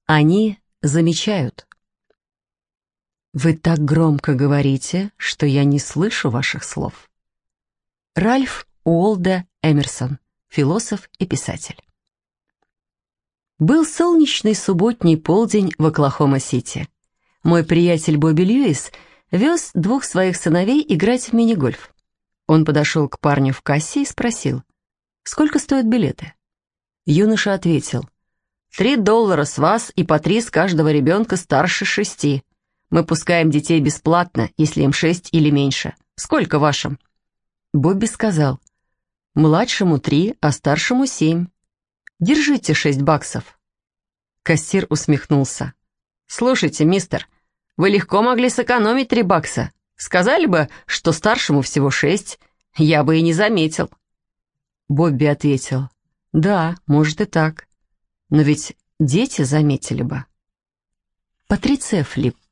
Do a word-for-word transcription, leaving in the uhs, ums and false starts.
Они замечают. Вы так громко говорите, что я не слышу ваших слов. Ральф Уолдо Эмерсон, философ и писатель. Был солнечный субботний полдень в Оклахома-Сити. Мой приятель Бобби Льюис вез двух своих сыновей играть в мини-гольф. Он подошел к парню в кассе и спросил, сколько стоят билеты? Юноша ответил, «Три доллара с вас и по три с каждого ребенка старше шести. Мы пускаем детей бесплатно, если им шесть или меньше. Сколько вашим?» Бобби сказал, «Младшему три, а старшему семь. Держите шесть баксов». Кассир усмехнулся. «Слушайте, мистер, вы легко могли сэкономить три бакса. Сказали бы, что старшему всего шесть, я бы и не заметил». Бобби ответил, «Да, может и так. Но ведь дети заметили бы». Патриция Флип.